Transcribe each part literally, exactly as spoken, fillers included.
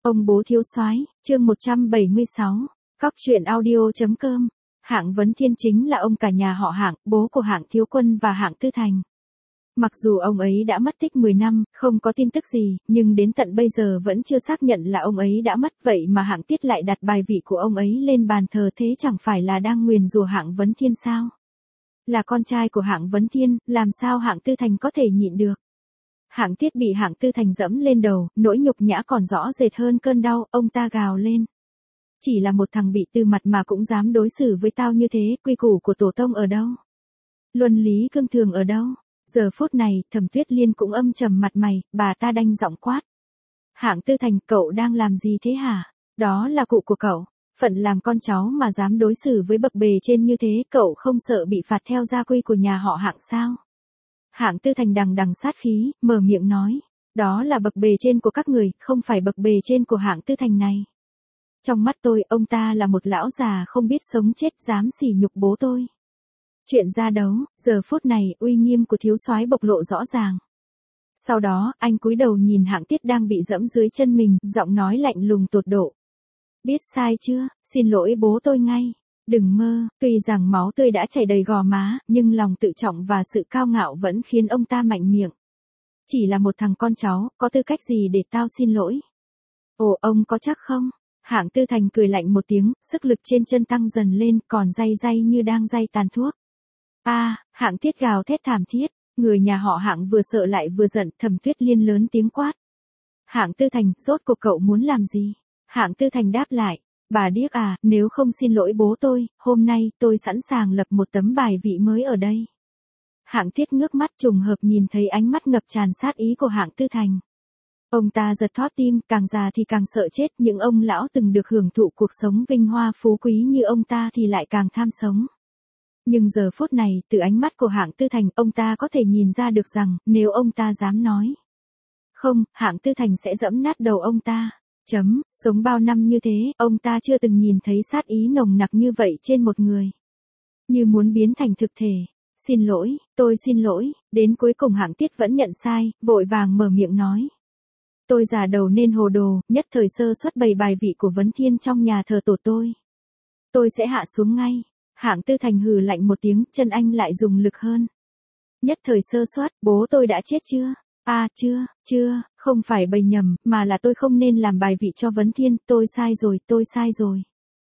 Ông bố thiếu soái, chương một trăm bảy mươi sáu, cóc truyện audio.com. Hạng Vấn Thiên chính là ông cả nhà họ Hạng, bố của Hạng Thiếu Quân và Hạng Tư Thành. Mặc dù ông ấy đã mất tích mười năm, không có tin tức gì, nhưng đến tận bây giờ vẫn chưa xác nhận là ông ấy đã mất, vậy mà Hạng Tiết lại đặt bài vị của ông ấy lên bàn thờ, thế chẳng phải là đang nguyền rủa Hạng Vấn Thiên sao? Là con trai của Hạng Vấn Thiên, làm sao Hạng Tư Thành có thể nhịn được? Hạng Tiết bị Hạng Tư Thành dẫm lên đầu, nỗi nhục nhã còn rõ rệt hơn cơn đau, ông ta gào lên. Chỉ là một thằng bị tư mặt mà cũng dám đối xử với tao như thế, quy củ của tổ tông ở đâu? Luân lý cương thường ở đâu? Giờ phút này, Thẩm Tuyết Liên cũng âm trầm mặt mày, bà ta đanh giọng quát. Hạng Tư Thành, cậu đang làm gì thế hả? Đó là cụ của cậu. Phận làm con cháu mà dám đối xử với bậc bề trên như thế, cậu không sợ bị phạt theo gia quy của nhà họ Hạng sao? Hạng Tư Thành đằng đằng sát khí, mở miệng nói. Đó là bậc bề trên của các người, không phải bậc bề trên của Hạng Tư Thành này. Trong mắt tôi, ông ta là một lão già không biết sống chết, dám sỉ nhục bố tôi. Chuyện ra đấu, giờ phút này, uy nghiêm của thiếu soái bộc lộ rõ ràng. Sau đó, anh cúi đầu nhìn Hạng Tiết đang bị dẫm dưới chân mình, giọng nói lạnh lùng tột độ. Biết sai chưa, xin lỗi bố tôi ngay. Đừng mơ, tuy rằng máu tươi đã chảy đầy gò má, nhưng lòng tự trọng và sự cao ngạo vẫn khiến ông ta mạnh miệng. Chỉ là một thằng con cháu, có tư cách gì để tao xin lỗi? Ồ, ông có chắc không? Hạng Tư Thành cười lạnh một tiếng, sức lực trên chân tăng dần lên, còn day day như đang day tàn thuốc. A, à, Hạng Tiết gào thét thảm thiết, người nhà họ Hạng vừa sợ lại vừa giận, Thẩm Tuyết Liên lớn tiếng quát. Hạng Tư Thành, rốt cuộc cậu muốn làm gì? Hạng Tư Thành đáp lại. Bà điếc à, nếu không xin lỗi bố tôi, hôm nay tôi sẵn sàng lập một tấm bài vị mới ở đây. Hạng Tiết ngước mắt trùng hợp nhìn thấy ánh mắt ngập tràn sát ý của Hạng Tư Thành. Ông ta giật thót tim, càng già thì càng sợ chết, những ông lão từng được hưởng thụ cuộc sống vinh hoa phú quý như ông ta thì lại càng tham sống. Nhưng giờ phút này, từ ánh mắt của Hạng Tư Thành, ông ta có thể nhìn ra được rằng, nếu ông ta dám nói không, Hạng Tư Thành sẽ dẫm nát đầu ông ta. Chấm, sống bao năm như thế, ông ta chưa từng nhìn thấy sát ý nồng nặc như vậy trên một người. Như muốn biến thành thực thể. Xin lỗi, tôi xin lỗi, đến cuối cùng Hạng Tiết vẫn nhận sai, vội vàng mở miệng nói. Tôi già đầu nên hồ đồ, nhất thời sơ suất bày bài vị của Vấn Thiên trong nhà thờ tổ tôi. Tôi sẽ hạ xuống ngay. Hạng Tư Thành hừ lạnh một tiếng, chân anh lại dùng lực hơn. Nhất thời sơ suất, bố tôi đã chết chưa? À, chưa, chưa, không phải bày nhầm, mà là tôi không nên làm bài vị cho Vấn Thiên, tôi sai rồi, tôi sai rồi.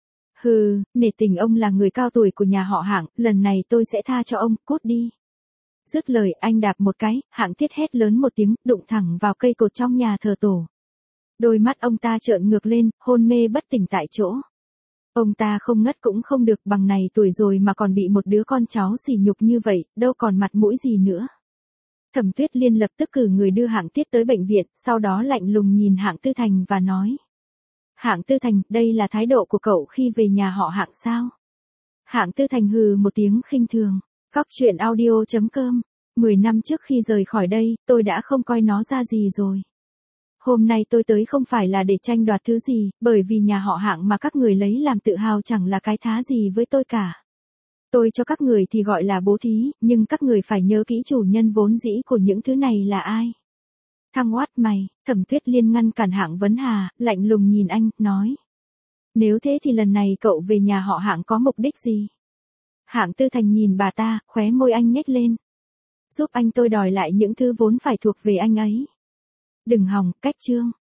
Hừ, nể tình ông là người cao tuổi của nhà họ Hạng, lần này tôi sẽ tha cho ông, cút đi. Dứt lời, anh đạp một cái, Hạng Tiết hét lớn một tiếng, đụng thẳng vào cây cột trong nhà thờ tổ. Đôi mắt ông ta trợn ngược lên, hôn mê bất tỉnh tại chỗ. Ông ta không ngất cũng không được, bằng này tuổi rồi mà còn bị một đứa con cháu sỉ nhục như vậy, đâu còn mặt mũi gì nữa. Thẩm Tuyết Liên lập tức cử người đưa Hạng Tiết tới bệnh viện, sau đó lạnh lùng nhìn Hạng Tư Thành và nói. Hạng Tư Thành, đây là thái độ của cậu khi về nhà họ Hạng sao? Hạng Tư Thành hừ một tiếng khinh thường. Cóc truyện audio.com. Mười năm trước khi rời khỏi đây, tôi đã không coi nó ra gì rồi. Hôm nay tôi tới không phải là để tranh đoạt thứ gì, bởi vì nhà họ Hạng mà các người lấy làm tự hào chẳng là cái thá gì với tôi cả. Tôi cho các người thì gọi là bố thí, nhưng các người phải nhớ kỹ chủ nhân vốn dĩ của những thứ này là ai. Thăng oát mày, Thẩm Tuyết Liên ngăn cản Hạng Vấn Hà, lạnh lùng nhìn anh, nói. Nếu thế thì lần này cậu về nhà họ Hạng có mục đích gì? Hạng Tư Thành nhìn bà ta, khóe môi anh nhếch lên. Giúp anh tôi đòi lại những thứ vốn phải thuộc về anh ấy. Đừng hòng, cách chương.